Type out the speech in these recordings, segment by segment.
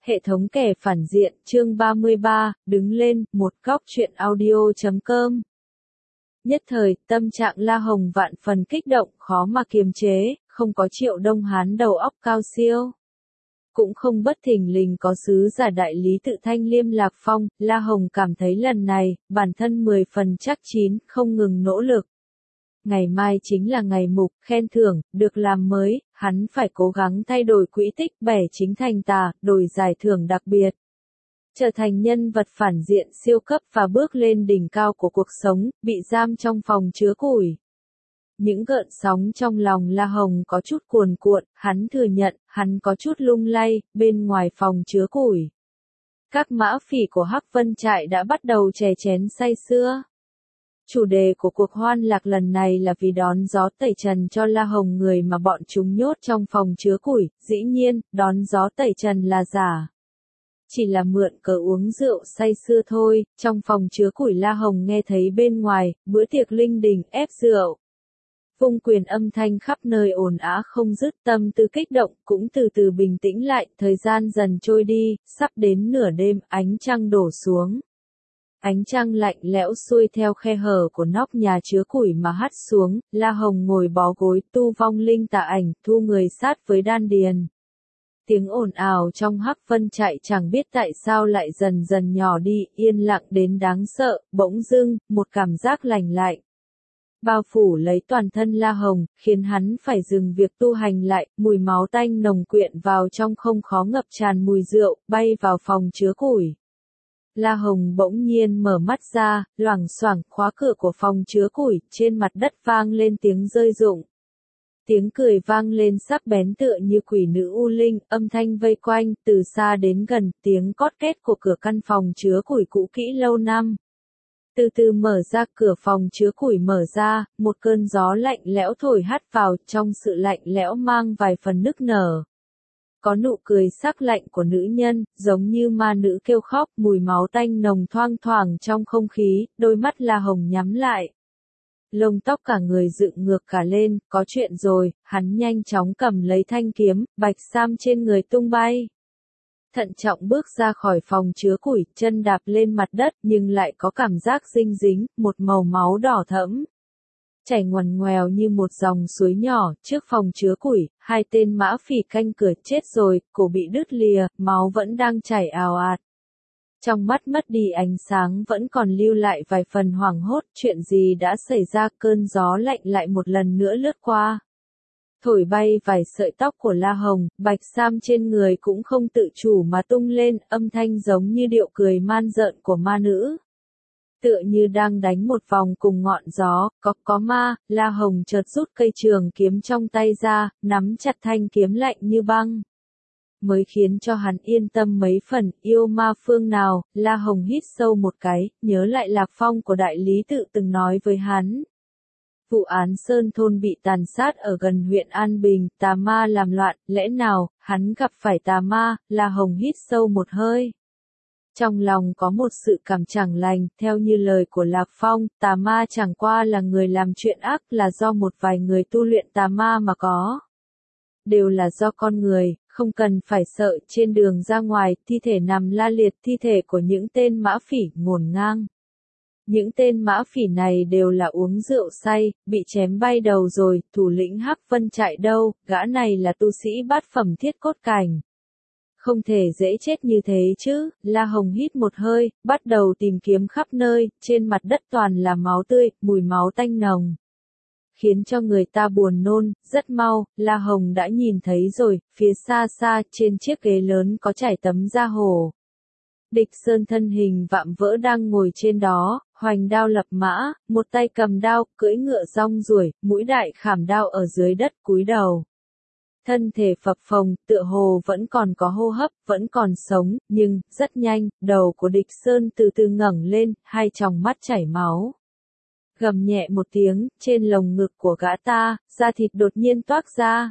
Hệ thống kẻ phản diện, chương 33, đứng lên, một góc truyện audio.com. Nhất thời, tâm trạng La Hồng vạn phần kích động, khó mà kiềm chế, không có Triệu Đông Hán đầu óc cao siêu. Cũng không bất thình lình có sứ giả đại lý tự Thanh Liêm Lạc Phong, La Hồng cảm thấy lần này, bản thân 10 phần chắc chín, không ngừng nỗ lực. Ngày mai chính là ngày mục, khen thưởng, được làm mới, hắn phải cố gắng thay đổi quỹ tích, bẻ chính thành tà, đổi giải thưởng đặc biệt. Trở thành nhân vật phản diện siêu cấp và bước lên đỉnh cao của cuộc sống, bị giam trong phòng chứa củi. Những gợn sóng trong lòng La Hồng có chút cuồn cuộn, hắn thừa nhận, hắn có chút lung lay, bên ngoài phòng chứa củi. Các mã phỉ của Hắc Vân Trại đã bắt đầu chè chén say sưa. Chủ đề của cuộc hoan lạc lần này là vì đón gió tẩy trần cho La Hồng người mà bọn chúng nhốt trong phòng chứa củi, dĩ nhiên, đón gió tẩy trần là giả. Chỉ là mượn cớ uống rượu say sưa thôi, trong phòng chứa củi La Hồng nghe thấy bên ngoài, bữa tiệc linh đình ép rượu. Vung quyền âm thanh khắp nơi ồn ào không dứt, tâm tư kích động, cũng từ từ bình tĩnh lại, thời gian dần trôi đi, sắp đến nửa đêm, ánh trăng đổ xuống. Ánh trăng lạnh lẽo xuôi theo khe hở của nóc nhà chứa củi mà hắt xuống, La Hồng ngồi bó gối tu vong linh tà ảnh, thu người sát với đan điền. Tiếng ồn ào trong Hắc Vân Trại chẳng biết tại sao lại dần dần nhỏ đi, yên lặng đến đáng sợ, bỗng dưng, một cảm giác lành lạnh bao phủ lấy toàn thân La Hồng, khiến hắn phải dừng việc tu hành lại, mùi máu tanh nồng quyện vào trong không khó ngập tràn mùi rượu, bay vào phòng chứa củi. La Hồng bỗng nhiên mở mắt ra, loảng xoảng khóa cửa của phòng chứa củi, trên mặt đất vang lên tiếng rơi rụng. Tiếng cười vang lên sắc bén tựa như quỷ nữ u linh, âm thanh vây quanh, từ xa đến gần, tiếng cót két của cửa căn phòng chứa củi cũ kỹ lâu năm. Từ từ mở ra, cửa phòng chứa củi mở ra, một cơn gió lạnh lẽo thổi hắt vào, trong sự lạnh lẽo mang vài phần nức nở. Có nụ cười sắc lạnh của nữ nhân, giống như ma nữ kêu khóc, mùi máu tanh nồng thoang thoảng trong không khí, đôi mắt La Hồng nhắm lại. Lông tóc cả người dựng ngược cả lên, có chuyện rồi, hắn nhanh chóng cầm lấy thanh kiếm, bạch sam trên người tung bay. Thận trọng bước ra khỏi phòng chứa củi, chân đạp lên mặt đất nhưng lại có cảm giác dinh dính, một màu máu đỏ thẫm. Chảy ngoằn ngoèo như một dòng suối nhỏ, trước phòng chứa củi, hai tên mã phỉ canh cửa chết rồi, cổ bị đứt lìa, máu vẫn đang chảy ào ạt. Trong mắt mất đi ánh sáng vẫn còn lưu lại vài phần hoảng hốt, chuyện gì đã xảy ra, cơn gió lạnh lại một lần nữa lướt qua. Thổi bay vài sợi tóc của La Hồng, bạch sam trên người cũng không tự chủ mà tung lên, âm thanh giống như điệu cười man rợn của ma nữ. Tựa như đang đánh một vòng cùng ngọn gió, có ma, La Hồng chợt rút cây trường kiếm trong tay ra, nắm chặt thanh kiếm lạnh như băng. Mới khiến cho hắn yên tâm mấy phần, yêu ma phương nào, La Hồng hít sâu một cái, nhớ lại Lạc Phong của đại lý tự từng nói với hắn. Vụ án Sơn Thôn bị tàn sát ở gần huyện An Bình, tà ma làm loạn, lẽ nào, hắn gặp phải tà ma, La Hồng hít sâu một hơi. Trong lòng có một sự cảm chẳng lành, theo như lời của Lạc Phong, tà ma chẳng qua là người làm chuyện ác, là do một vài người tu luyện tà ma mà có. Đều là do con người, không cần phải sợ, trên đường ra ngoài, thi thể nằm la liệt, thi thể của những tên mã phỉ, ngổn ngang. Những tên mã phỉ này đều là uống rượu say, bị chém bay đầu rồi, thủ lĩnh Hắc Vân Trại đâu, gã này là tu sĩ bát phẩm thiết cốt cảnh. Không thể dễ chết như thế chứ, La Hồng hít một hơi, bắt đầu tìm kiếm khắp nơi, trên mặt đất toàn là máu tươi, mùi máu tanh nồng. Khiến cho người ta buồn nôn, rất mau, La Hồng đã nhìn thấy rồi, phía xa xa, trên chiếc ghế lớn có trải tấm da hổ. Địch Sơn thân hình vạm vỡ đang ngồi trên đó, hoành đao lập mã, một tay cầm đao, cưỡi ngựa rong ruổi, mũi đại khảm đao ở dưới đất cúi đầu. Thân thể phập phồng, tựa hồ vẫn còn có hô hấp, vẫn còn sống, nhưng, rất nhanh, đầu của Địch Sơn từ từ ngẩng lên, hai tròng mắt chảy máu. Gầm nhẹ một tiếng, trên lồng ngực của gã ta, da thịt đột nhiên toác ra.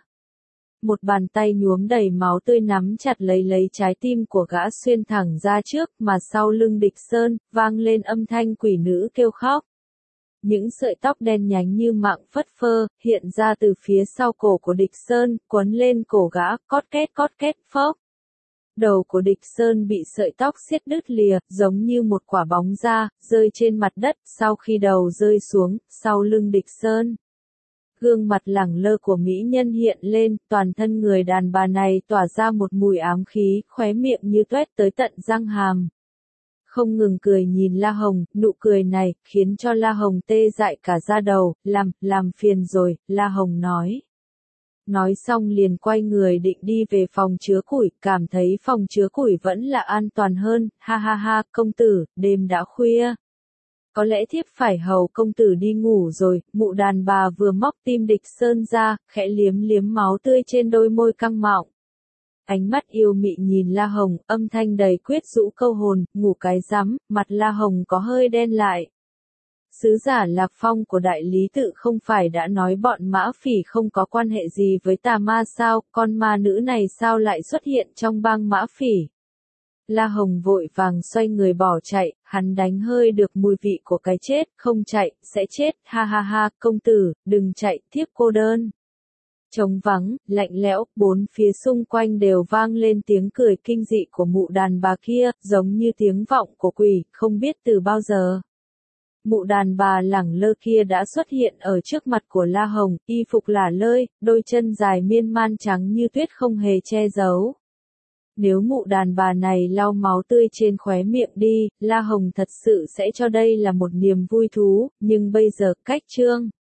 Một bàn tay nhuốm đầy máu tươi nắm chặt lấy trái tim của gã xuyên thẳng ra trước, mà sau lưng Địch Sơn, vang lên âm thanh quỷ nữ kêu khóc. Những sợi tóc đen nhánh như mạng phất phơ, hiện ra từ phía sau cổ của Địch Sơn, quấn lên cổ gã, cót két phốc. Đầu của Địch Sơn bị sợi tóc xiết đứt lìa, giống như một quả bóng ra, rơi trên mặt đất, sau khi đầu rơi xuống, sau lưng Địch Sơn. Gương mặt lẳng lơ của mỹ nhân hiện lên, toàn thân người đàn bà này tỏa ra một mùi ám khí, khóe miệng như toét tới tận răng hàm. Không ngừng cười nhìn La Hồng, nụ cười này, khiến cho La Hồng tê dại cả da đầu, làm phiền rồi, La Hồng nói. Nói xong liền quay người định đi về phòng chứa củi, cảm thấy phòng chứa củi vẫn là an toàn hơn, ha ha ha, công tử, đêm đã khuya. Có lẽ thiếp phải hầu công tử đi ngủ rồi, mụ đàn bà vừa móc tim Địch Sơn ra, khẽ liếm liếm máu tươi trên đôi môi căng mọng. Ánh mắt yêu mị nhìn La Hồng, âm thanh đầy quyết rũ câu hồn, ngủ cái rắm, mặt La Hồng có hơi đen lại. Sứ giả Lạc Phong của đại lý tự không phải đã nói bọn Mã Phỉ không có quan hệ gì với tà ma sao, con ma nữ này sao lại xuất hiện trong bang Mã Phỉ. La Hồng vội vàng xoay người bỏ chạy, hắn đánh hơi được mùi vị của cái chết, không chạy, sẽ chết, ha ha ha, công tử, đừng chạy, thiếp cô đơn. Trống vắng, lạnh lẽo, bốn phía xung quanh đều vang lên tiếng cười kinh dị của mụ đàn bà kia, giống như tiếng vọng của quỷ, không biết từ bao giờ. Mụ đàn bà lẳng lơ kia đã xuất hiện ở trước mặt của La Hồng, y phục lả lơi, đôi chân dài miên man trắng như tuyết không hề che giấu. Nếu mụ đàn bà này lau máu tươi trên khóe miệng đi, La Hồng thật sự sẽ cho đây là một niềm vui thú, nhưng bây giờ cách chương